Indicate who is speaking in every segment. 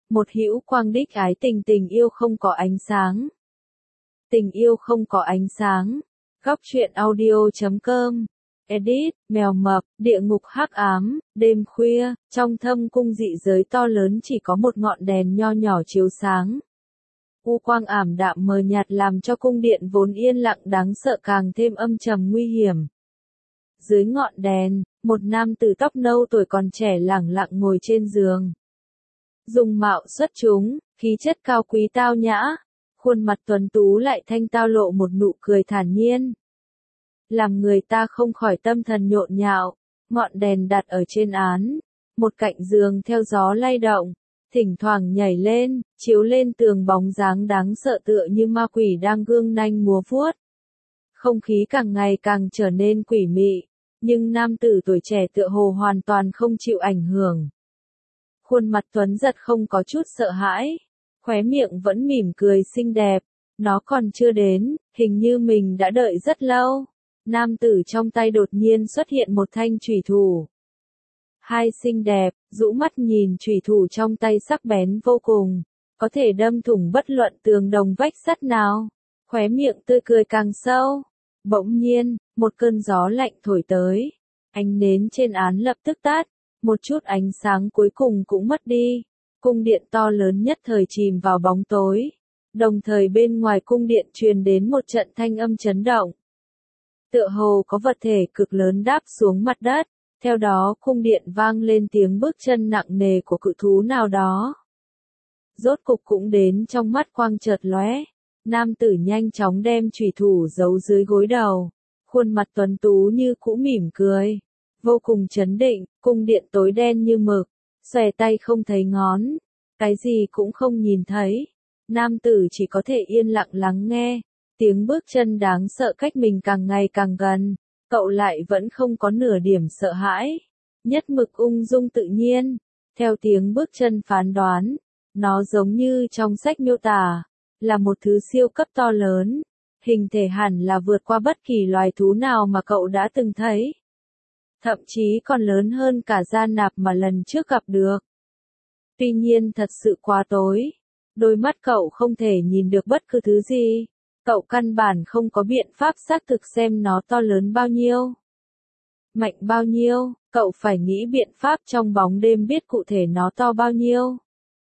Speaker 1: Một hữu quang đích ái tình, tình yêu không có ánh sáng. Tình yêu không có ánh sáng. Góc truyện audio.com. Edit, mèo mập, địa ngục hắc ám, đêm khuya, trong thâm cung dị giới to lớn chỉ có một ngọn đèn nho nhỏ chiếu sáng. U quang ảm đạm mờ nhạt làm cho cung điện vốn yên lặng đáng sợ càng thêm âm trầm nguy hiểm. Dưới ngọn đèn, một nam tử tóc nâu tuổi còn trẻ lẳng lặng ngồi trên giường. Dung mạo xuất chúng, khí chất cao quý tao nhã, khuôn mặt tuấn tú lại thanh tao lộ một nụ cười thản nhiên. Làm người ta không khỏi tâm thần nhộn nhạo, ngọn đèn đặt ở trên án, một cạnh giường theo gió lay động, thỉnh thoảng nhảy lên, chiếu lên tường bóng dáng đáng sợ tựa như ma quỷ đang gương nanh múa vuốt. Không khí càng ngày càng trở nên quỷ mị, nhưng nam tử tuổi trẻ tựa hồ hoàn toàn không chịu ảnh hưởng. Khuôn mặt tuấn giật không có chút sợ hãi, khóe miệng vẫn mỉm cười xinh đẹp, nó còn chưa đến, hình như mình đã đợi rất lâu. Nam tử trong tay đột nhiên xuất hiện một thanh chủy thủ. Hai xinh đẹp, rũ mắt nhìn chủy thủ trong tay sắc bén vô cùng, có thể đâm thủng bất luận tường đồng vách sắt nào. Khóe miệng tươi cười càng sâu. Bỗng nhiên, một cơn gió lạnh thổi tới. Ánh nến trên án lập tức tắt, một chút ánh sáng cuối cùng cũng mất đi. Cung điện to lớn nhất thời chìm vào bóng tối. Đồng thời bên ngoài cung điện truyền đến một trận thanh âm chấn động. Tựa hồ có vật thể cực lớn đáp xuống mặt đất, theo đó cung điện vang lên tiếng bước chân nặng nề của cự thú nào đó. Rốt cục cũng đến, trong mắt quang chợt lóe, nam tử nhanh chóng đem chủy thủ giấu dưới gối đầu, khuôn mặt tuấn tú như cũ mỉm cười, vô cùng chấn định, cung điện tối đen như mực, xòe tay không thấy ngón, cái gì cũng không nhìn thấy, nam tử chỉ có thể yên lặng lắng nghe. Tiếng bước chân đáng sợ cách mình càng ngày càng gần, cậu lại vẫn không có nửa điểm sợ hãi, nhất mực ung dung tự nhiên. Theo tiếng bước chân phán đoán, nó giống như trong sách miêu tả, là một thứ siêu cấp to lớn, hình thể hẳn là vượt qua bất kỳ loài thú nào mà cậu đã từng thấy. Thậm chí còn lớn hơn cả gia nạp mà lần trước gặp được. Tuy nhiên thật sự quá tối, đôi mắt cậu không thể nhìn được bất cứ thứ gì. Cậu căn bản không có biện pháp xác thực xem nó to lớn bao nhiêu, mạnh bao nhiêu, cậu phải nghĩ biện pháp trong bóng đêm biết cụ thể nó to bao nhiêu,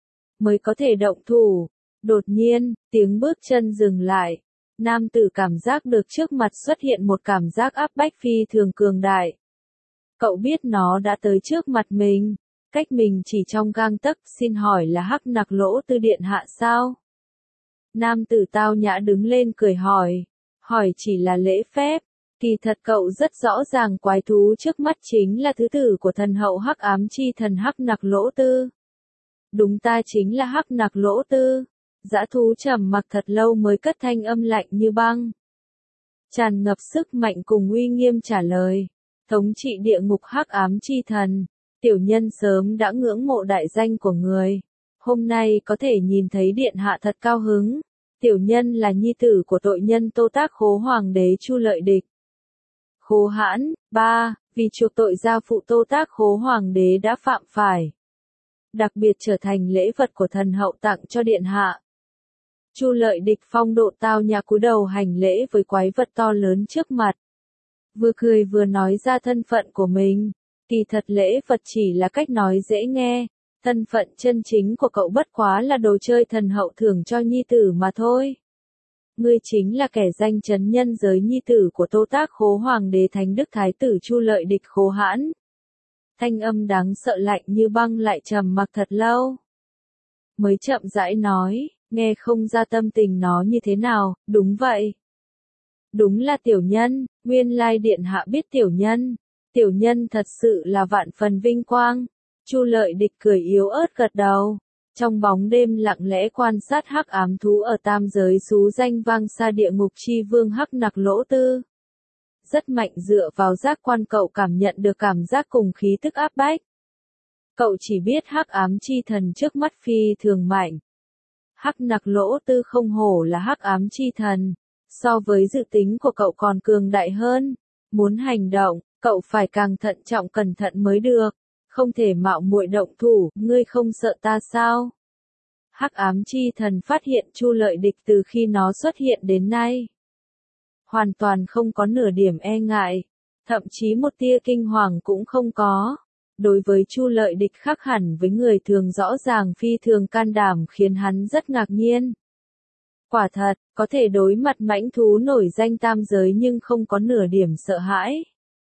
Speaker 1: mới có thể động thủ. Đột nhiên, tiếng bước chân dừng lại, nam tử cảm giác được trước mặt xuất hiện một cảm giác áp bách phi thường cường đại. Cậu biết nó đã tới trước mặt mình, cách mình chỉ trong gang tấc. Xin hỏi là Hắc Nặc Lỗ Tư điện hạ sao? Nam tử tao nhã đứng lên cười hỏi chỉ là lễ phép, kỳ thật cậu rất rõ ràng quái thú trước mắt chính là thứ tử của thần hậu hắc ám chi thần Hắc Nặc Lỗ Tư. Đúng, ta chính là Hắc Nặc Lỗ Tư. Dã thú trầm mặc thật lâu mới cất thanh âm lạnh như băng, tràn ngập sức mạnh cùng uy nghiêm trả lời. Thống trị địa ngục hắc ám chi thần, tiểu nhân sớm đã ngưỡng mộ đại danh của người. Hôm nay có thể nhìn thấy điện hạ thật cao hứng. Tiểu nhân là nhi tử của tội nhân Tô Tác Khố hoàng đế Chu Lợi Địch. Khố hãn, 3, vì chuộc tội gia phụ Tô Tác Khố hoàng đế đã phạm phải. Đặc biệt trở thành lễ vật của thần hậu tặng cho điện hạ. Chu Lợi Địch phong độ tao nhã cúi đầu hành lễ với quái vật to lớn trước mặt. Vừa cười vừa nói ra thân phận của mình. Kỳ thật lễ vật chỉ là cách nói dễ nghe. Thân phận chân chính của cậu bất quá là đồ chơi thần hậu thưởng cho nhi tử mà thôi. Ngươi chính là kẻ danh chấn nhân giới nhi tử của Tô Tác Khố hoàng đế thánh đức thái tử Chu Lợi Địch Khố hãn. Thanh âm đáng sợ lạnh như băng lại trầm mặc thật lâu. Mới chậm rãi nói, nghe không ra tâm tình nó như thế nào. Đúng vậy. Đúng là tiểu nhân, nguyên lai điện hạ biết tiểu nhân. Tiểu nhân thật sự là vạn phần vinh quang. Chu Lợi Địch cười yếu ớt gật đầu. Trong bóng đêm lặng lẽ quan sát hắc ám thú ở tam giới xú danh vang xa địa ngục chi vương Hắc Nặc Lỗ Tư. Rất mạnh, dựa vào giác quan cậu cảm nhận được cảm giác cùng khí tức áp bách. Cậu chỉ biết hắc ám chi thần trước mắt phi thường mạnh. Hắc Nặc Lỗ Tư không hổ là hắc ám chi thần, so với dự tính của cậu còn cường đại hơn. Muốn hành động, cậu phải càng thận trọng cẩn thận mới được. Không thể mạo muội động thủ. Ngươi không sợ ta sao? Hắc ám chi thần phát hiện Chu Lợi Địch từ khi nó xuất hiện đến nay. Hoàn toàn không có nửa điểm e ngại, thậm chí một tia kinh hoàng cũng không có. Đối với Chu Lợi Địch khác hẳn với người thường rõ ràng phi thường can đảm khiến hắn rất ngạc nhiên. Quả thật, có thể đối mặt mãnh thú nổi danh tam giới nhưng không có nửa điểm sợ hãi.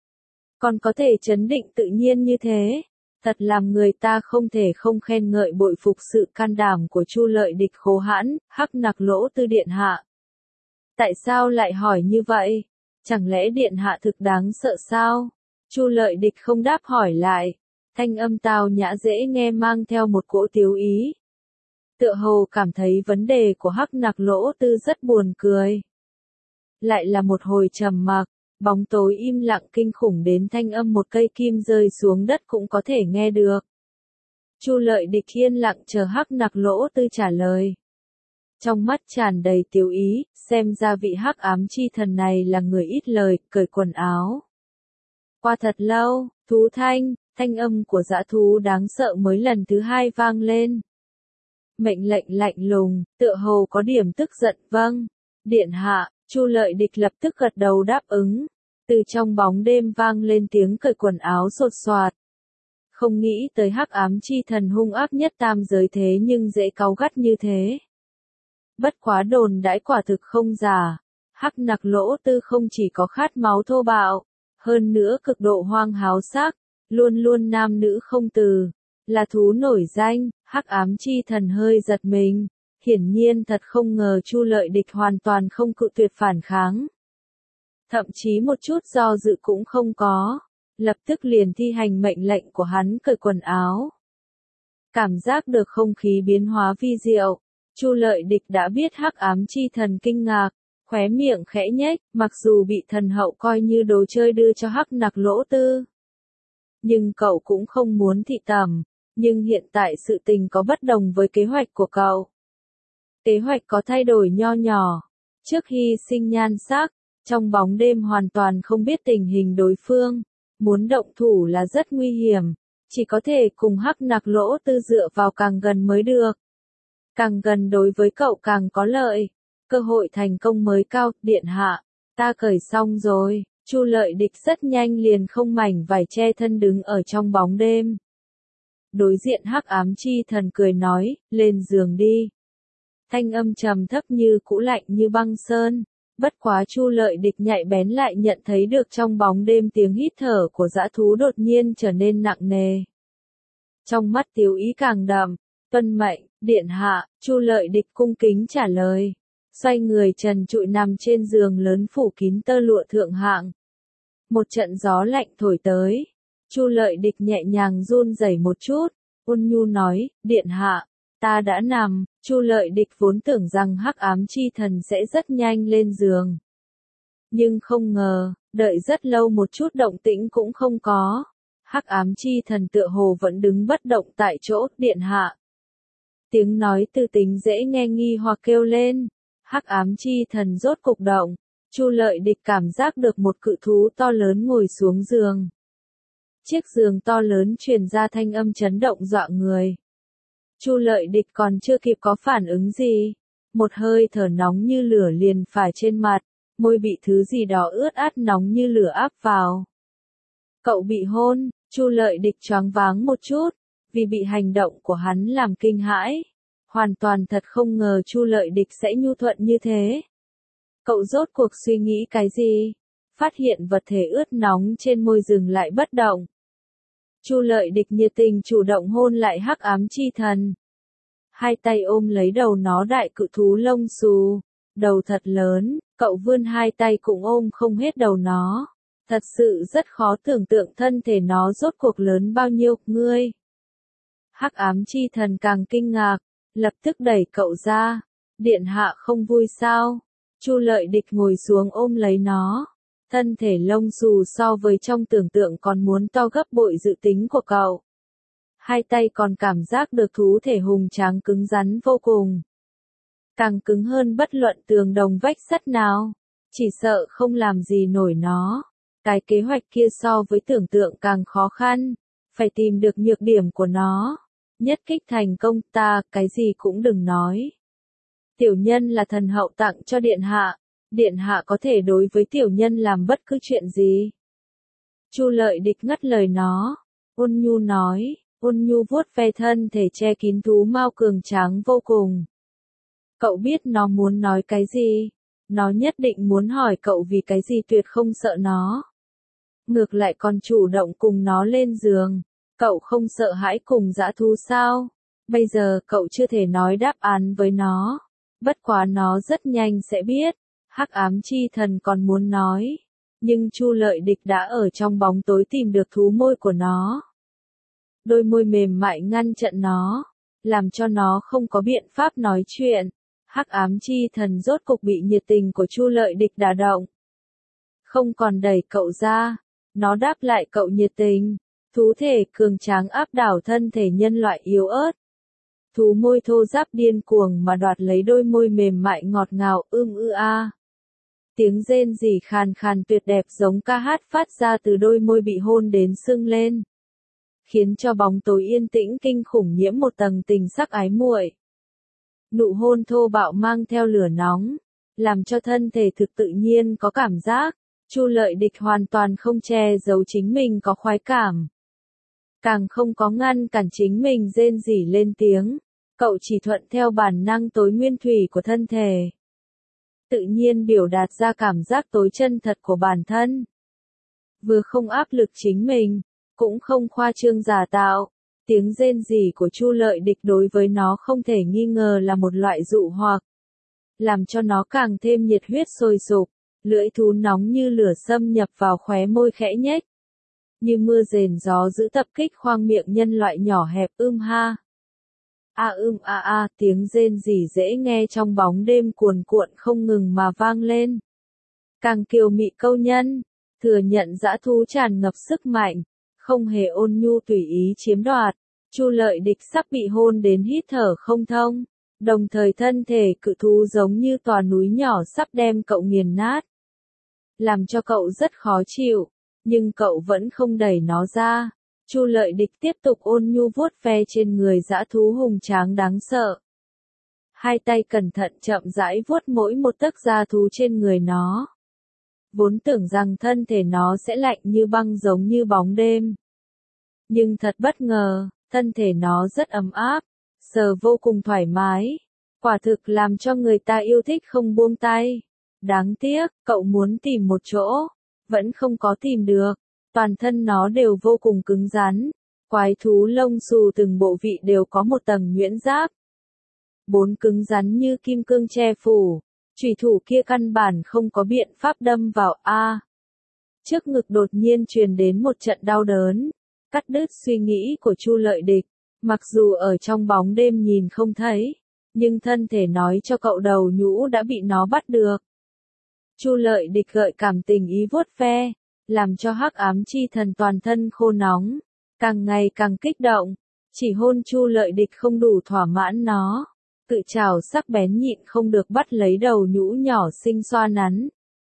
Speaker 1: Còn có thể trấn định tự nhiên như thế, thật làm người ta không thể không khen ngợi bội phục sự can đảm của Chu Lợi Địch khố hãn, Hắc Nặc Lỗ Tư điện hạ. Tại sao lại hỏi như vậy? Chẳng lẽ điện hạ thực đáng sợ sao? Chu Lợi Địch không đáp hỏi lại, thanh âm tao nhã dễ nghe mang theo một cỗ tiếu ý. Tựa hồ cảm thấy vấn đề của Hắc Nặc Lỗ Tư rất buồn cười. Lại là một hồi trầm mặc, bóng tối im lặng kinh khủng đến thanh âm một cây kim rơi xuống đất cũng có thể nghe được. Chu Lợi Địch yên lặng chờ Hắc Nặc Lỗ Tư trả lời. Trong mắt tràn đầy tiếu ý, xem ra vị hắc ám chi thần này là người ít lời, cởi quần áo. Qua thật lâu, thanh âm của dã thú đáng sợ mới lần thứ hai vang lên. Mệnh lệnh lạnh lùng, tựa hồ có điểm tức giận, vâng. Điện hạ, Chu Lợi Địch lập tức gật đầu đáp ứng. Từ trong bóng đêm vang lên tiếng cởi quần áo sột soạt. Không nghĩ tới hắc ám chi thần hung ác nhất tam giới thế nhưng dễ cáu gắt như thế. Bất quá đồn đãi quả thực không giả. Hắc Nặc Lỗ Tư không chỉ có khát máu thô bạo, hơn nữa cực độ hoang háo sắc, luôn luôn nam nữ không từ, là thú nổi danh. Hắc ám chi thần hơi giật mình, hiển nhiên thật không ngờ Chu Lợi Địch hoàn toàn không cự tuyệt phản kháng. Thậm chí một chút do dự cũng không có, lập tức liền thi hành mệnh lệnh của hắn cởi quần áo. Cảm giác được không khí biến hóa vi diệu, Chu Lợi Địch đã biết hắc ám chi thần kinh ngạc, khóe miệng khẽ nhếch, mặc dù bị thần hậu coi như đồ chơi đưa cho Hắc Nặc Lỗ Tư. Nhưng cậu cũng không muốn thị tẩm, nhưng hiện tại sự tình có bất đồng với kế hoạch của cậu. Kế hoạch có thay đổi nho nhỏ, trước hy sinh nhan sắc, trong bóng đêm hoàn toàn không biết tình hình đối phương, muốn động thủ là rất nguy hiểm, chỉ có thể cùng Hắc Nặc Lỗ Tư dựa vào càng gần mới được. Càng gần đối với cậu càng có lợi, cơ hội thành công mới cao. Điện hạ, ta cởi xong rồi. Chu Lợi Địch rất nhanh liền không mảnh vải che thân đứng ở trong bóng đêm. Đối diện hắc ám chi thần cười nói, lên giường đi. Thanh âm trầm thấp như cũ lạnh như băng sơn. Bất quá Chu Lợi Địch nhạy bén lại nhận thấy được trong bóng đêm tiếng hít thở của dã thú đột nhiên trở nên nặng nề. Trong mắt tiếu ý càng đậm, tuân mệnh, điện hạ. Chu Lợi Địch cung kính trả lời. Xoay người trần trụi nằm trên giường lớn phủ kín tơ lụa thượng hạng. Một trận gió lạnh thổi tới. Chu Lợi Địch nhẹ nhàng run rẩy một chút, ôn nhu nói, điện hạ, ta đã nằm. Chu Lợi Địch vốn tưởng rằng hắc ám chi thần sẽ rất nhanh lên giường. Nhưng không ngờ, đợi rất lâu một chút động tĩnh cũng không có. Hắc ám chi thần tựa hồ vẫn đứng bất động tại chỗ. Điện hạ. Tiếng nói từ tính dễ nghe nghi hoặc kêu lên. Hắc ám chi thần rốt cục động. Chu Lợi Địch cảm giác được một cự thú to lớn ngồi xuống giường. Chiếc giường to lớn truyền ra thanh âm chấn động dọa người. Chu Lợi Địch còn chưa kịp có phản ứng gì, một hơi thở nóng như lửa liền phải trên mặt, môi bị thứ gì đó ướt át nóng như lửa áp vào. Cậu bị hôn. Chu Lợi Địch choáng váng một chút, vì bị hành động của hắn làm kinh hãi. Hoàn toàn thật không ngờ Chu Lợi Địch sẽ nhu thuận như thế. Cậu rốt cuộc suy nghĩ cái gì? Phát hiện vật thể ướt nóng trên môi dừng lại bất động. Chu Lợi Địch nhiệt tình chủ động hôn lại hắc ám chi thần. Hai tay ôm lấy đầu nó đại cự thú lông xù, đầu thật lớn, cậu vươn hai tay cũng ôm không hết đầu nó. Thật sự rất khó tưởng tượng thân thể nó rốt cuộc lớn bao nhiêu. Ngươi. Hắc ám chi thần càng kinh ngạc, lập tức đẩy cậu ra. Điện hạ không vui sao? Chu Lợi Địch ngồi xuống ôm lấy nó. Thân thể lông xù so với trong tưởng tượng còn muốn to gấp bội dự tính của cậu. Hai tay còn cảm giác được thú thể hùng tráng cứng rắn vô cùng. Càng cứng hơn bất luận tường đồng vách sắt nào. Chỉ sợ không làm gì nổi nó. Cái kế hoạch kia so với tưởng tượng càng khó khăn. Phải tìm được nhược điểm của nó. Nhất kích thành công, ta, cái gì cũng đừng nói. Tiểu nhân là thần hậu tặng cho điện hạ, điện hạ có thể đối với tiểu nhân làm bất cứ chuyện gì. Chu Lợi Địch ngắt lời nó, ôn nhu nói, ôn nhu vuốt ve thân thể che kín thú mao cường tráng vô cùng. Cậu biết nó muốn nói cái gì? Nó nhất định muốn hỏi cậu vì cái gì tuyệt không sợ nó. Ngược lại còn chủ động cùng nó lên giường. Cậu không sợ hãi cùng dã thú sao? Bây giờ cậu chưa thể nói đáp án với nó. Bất quá nó rất nhanh sẽ biết. Hắc ám chi thần còn muốn nói. Nhưng Chu Lợi Địch đã ở trong bóng tối tìm được thú môi của nó. Đôi môi mềm mại ngăn chặn nó. Làm cho nó không có biện pháp nói chuyện. Hắc ám chi thần rốt cục bị nhiệt tình của Chu Lợi Địch đả động. Không còn đẩy cậu ra. Nó đáp lại cậu nhiệt tình. Thú thể cường tráng áp đảo thân thể nhân loại yếu ớt. Thú môi thô ráp điên cuồng mà đoạt lấy đôi môi mềm mại ngọt ngào a. Tiếng rên rỉ khàn khàn tuyệt đẹp giống ca hát phát ra từ đôi môi bị hôn đến sưng lên. Khiến cho bóng tối yên tĩnh kinh khủng nhiễm một tầng tình sắc ái muội. Nụ hôn thô bạo mang theo lửa nóng, làm cho thân thể thực tự nhiên có cảm giác. Chu Lợi Địch hoàn toàn không che giấu chính mình có khoái cảm. Càng không có ngăn cản chính mình rên rỉ lên tiếng. Cậu chỉ thuận theo bản năng tối nguyên thủy của thân thể. Tự nhiên biểu đạt ra cảm giác tối chân thật của bản thân. Vừa không áp lực chính mình, cũng không khoa trương giả tạo. Tiếng rên rỉ của Chu Lợi Địch đối với nó không thể nghi ngờ là một loại dụ hoặc. Làm cho nó càng thêm nhiệt huyết sôi sục, lưỡi thú nóng như lửa xâm nhập vào khóe môi khẽ nhếch. Như mưa rền gió giữ tập kích khoang miệng nhân loại nhỏ hẹp ha. Tiếng rên rỉ dễ nghe trong bóng đêm cuồn cuộn không ngừng mà vang lên. Càng kiều mị câu nhân, thừa nhận dã thú tràn ngập sức mạnh, không hề ôn nhu tùy ý chiếm đoạt. Chu Lợi Địch sắp bị hôn đến hít thở không thông, đồng thời thân thể cự thú giống như tòa núi nhỏ sắp đem cậu nghiền nát. Làm cho cậu rất khó chịu, nhưng cậu vẫn không đẩy nó ra. Chu Lợi Địch tiếp tục ôn nhu vuốt ve trên người dã thú hùng tráng đáng sợ. Hai tay cẩn thận chậm rãi vuốt mỗi một tấc da thú trên người nó. Vốn tưởng rằng thân thể nó sẽ lạnh như băng giống như bóng đêm. Nhưng thật bất ngờ, thân thể nó rất ấm áp, sờ vô cùng thoải mái. Quả thực làm cho người ta yêu thích không buông tay. Đáng tiếc, cậu muốn tìm một chỗ, vẫn không có tìm được. Toàn thân nó đều vô cùng cứng rắn. Quái thú lông xù từng bộ vị đều có một tầng nhuyễn giáp. Bốn cứng rắn như kim cương che phủ. Chủy thủ kia căn bản không có biện pháp đâm vào Trước ngực đột nhiên truyền đến một trận đau đớn. Cắt đứt suy nghĩ của Chu Lợi Địch. Mặc dù ở trong bóng đêm nhìn không thấy, nhưng thân thể nói cho cậu đầu nhũ đã bị nó bắt được. Chu Lợi Địch gợi cảm tình ý vuốt ve, làm cho hắc ám chi thần toàn thân khô nóng, càng ngày càng kích động. Chỉ hôn Chu Lợi Địch không đủ thỏa mãn nó, tự trảo sắc bén nhịn không được bắt lấy đầu nhũ nhỏ xinh xoa nắn.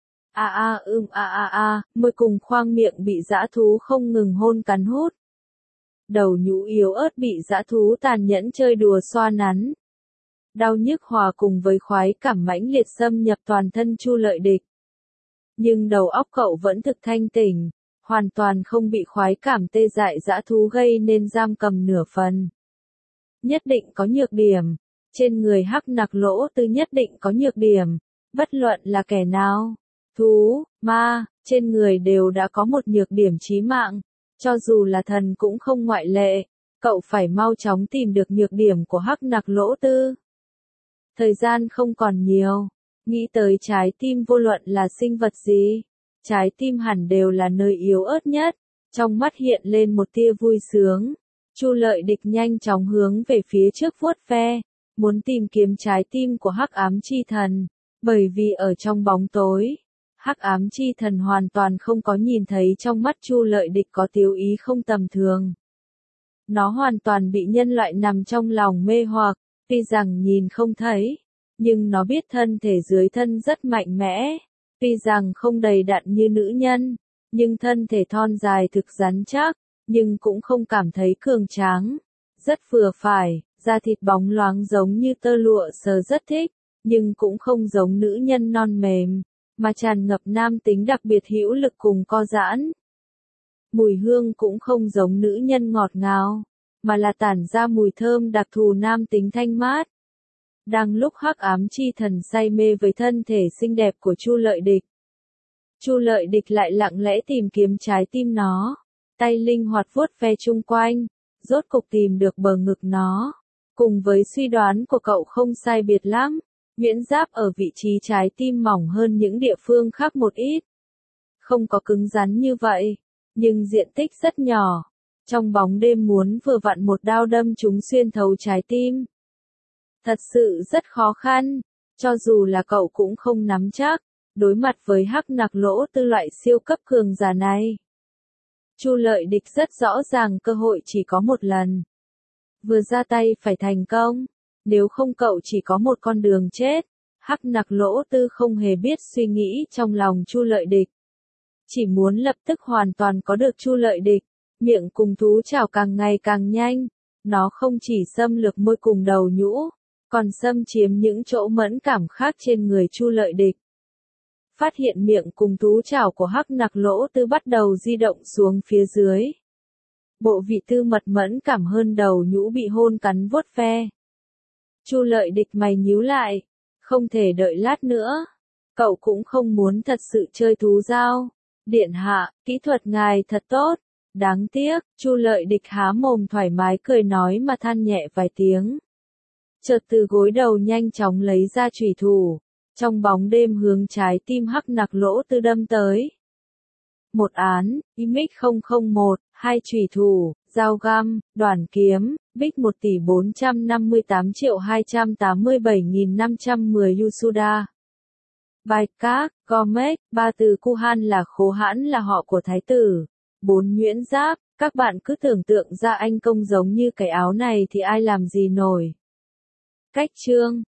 Speaker 1: Môi cùng khoang miệng bị dã thú không ngừng hôn cắn hút. Đầu nhũ yếu ớt bị dã thú tàn nhẫn chơi đùa xoa nắn. Đau nhức hòa cùng với khoái cảm mãnh liệt xâm nhập toàn thân Chu Lợi Địch. Nhưng đầu óc cậu vẫn thực thanh tỉnh, hoàn toàn không bị khoái cảm tê dại dã thú gây nên giam cầm nửa phần. Nhất định có nhược điểm, trên người hắc nặc lỗ tư nhất định có nhược điểm, bất luận là kẻ nào, thú, ma, trên người đều đã có một nhược điểm chí mạng, cho dù là thần cũng không ngoại lệ, cậu phải mau chóng tìm được nhược điểm của hắc nặc lỗ tư. Thời gian không còn nhiều. Nghĩ tới trái tim vô luận là sinh vật gì, trái tim hẳn đều là nơi yếu ớt nhất. Trong mắt hiện lên một tia vui sướng. Chu Lợi Địch nhanh chóng hướng về phía trước vuốt ve, muốn tìm kiếm trái tim của hắc ám chi thần, bởi vì ở trong bóng tối, hắc ám chi thần hoàn toàn không có nhìn thấy trong mắt Chu Lợi Địch có tiêu ý không tầm thường. Nó hoàn toàn bị nhân loại nằm trong lòng mê hoặc, tuy rằng nhìn không thấy, nhưng nó biết thân thể dưới thân rất mạnh mẽ, tuy rằng không đầy đặn như nữ nhân, nhưng thân thể thon dài thực rắn chắc, nhưng cũng không cảm thấy cường tráng. rất vừa phải, da thịt bóng loáng giống như tơ lụa sờ rất thích, nhưng cũng không giống nữ nhân non mềm, mà tràn ngập nam tính đặc biệt hữu lực cùng co giãn. Mùi hương cũng không giống nữ nhân ngọt ngào, mà là tản ra mùi thơm đặc thù nam tính thanh mát. Đang lúc Hắc Ám Chi Thần say mê với thân thể xinh đẹp của Chu Lợi Địch, Chu Lợi Địch lại lặng lẽ tìm kiếm trái tim nó, tay linh hoạt vuốt ve chung quanh, rốt cục tìm được bờ ngực nó. Cùng với suy đoán của cậu không sai biệt lắm, miễn giáp ở vị trí trái tim mỏng hơn những địa phương khác một ít. Không có cứng rắn như vậy, nhưng diện tích rất nhỏ. Trong bóng đêm muốn vừa vặn một đao đâm chúng xuyên thấu trái tim. Thật sự rất khó khăn, cho dù là cậu cũng không nắm chắc, đối mặt với Hắc Nặc Lỗ Tư loại siêu cấp cường giả này. Chu Lợi Địch rất rõ ràng cơ hội chỉ có một lần. Vừa ra tay phải thành công, nếu không cậu chỉ có một con đường chết. Hắc Nặc Lỗ Tư không hề biết suy nghĩ trong lòng Chu Lợi Địch. Chỉ muốn lập tức hoàn toàn có được Chu Lợi Địch, miệng cùng thú chảo càng ngày càng nhanh, nó không chỉ xâm lược môi cùng đầu nhũ, còn xâm chiếm những chỗ mẫn cảm khác trên người Chu Lợi Địch. Phát hiện miệng cùng thú chảo của Hắc Nặc Lỗ Tư bắt đầu di động xuống phía dưới. Bộ vị tư mật mẫn cảm hơn đầu nhũ bị hôn cắn vuốt ve. Chu Lợi Địch mày nhíu lại, không thể đợi lát nữa. Cậu cũng không muốn thật sự chơi thú dao. Điện hạ, kỹ thuật ngài thật tốt. Đáng tiếc, Chu Lợi Địch há mồm thoải mái cười nói mà than nhẹ vài tiếng. Chợt từ gối đầu nhanh chóng lấy ra chùy thủ, trong bóng đêm hướng trái tim Hắc Nặc Lỗ Tư đâm tới. Một án, IMX001, 2 chùy thủ, dao găm, đoàn kiếm, bích 1.458.287.510 Yusuda. Bài các, Comex, ba từ Kuhan là khố hãn là họ của thái tử. 4 nhuyễn giáp, các bạn cứ tưởng tượng ra anh công giống như cái áo này thì ai làm gì nổi. Cách chương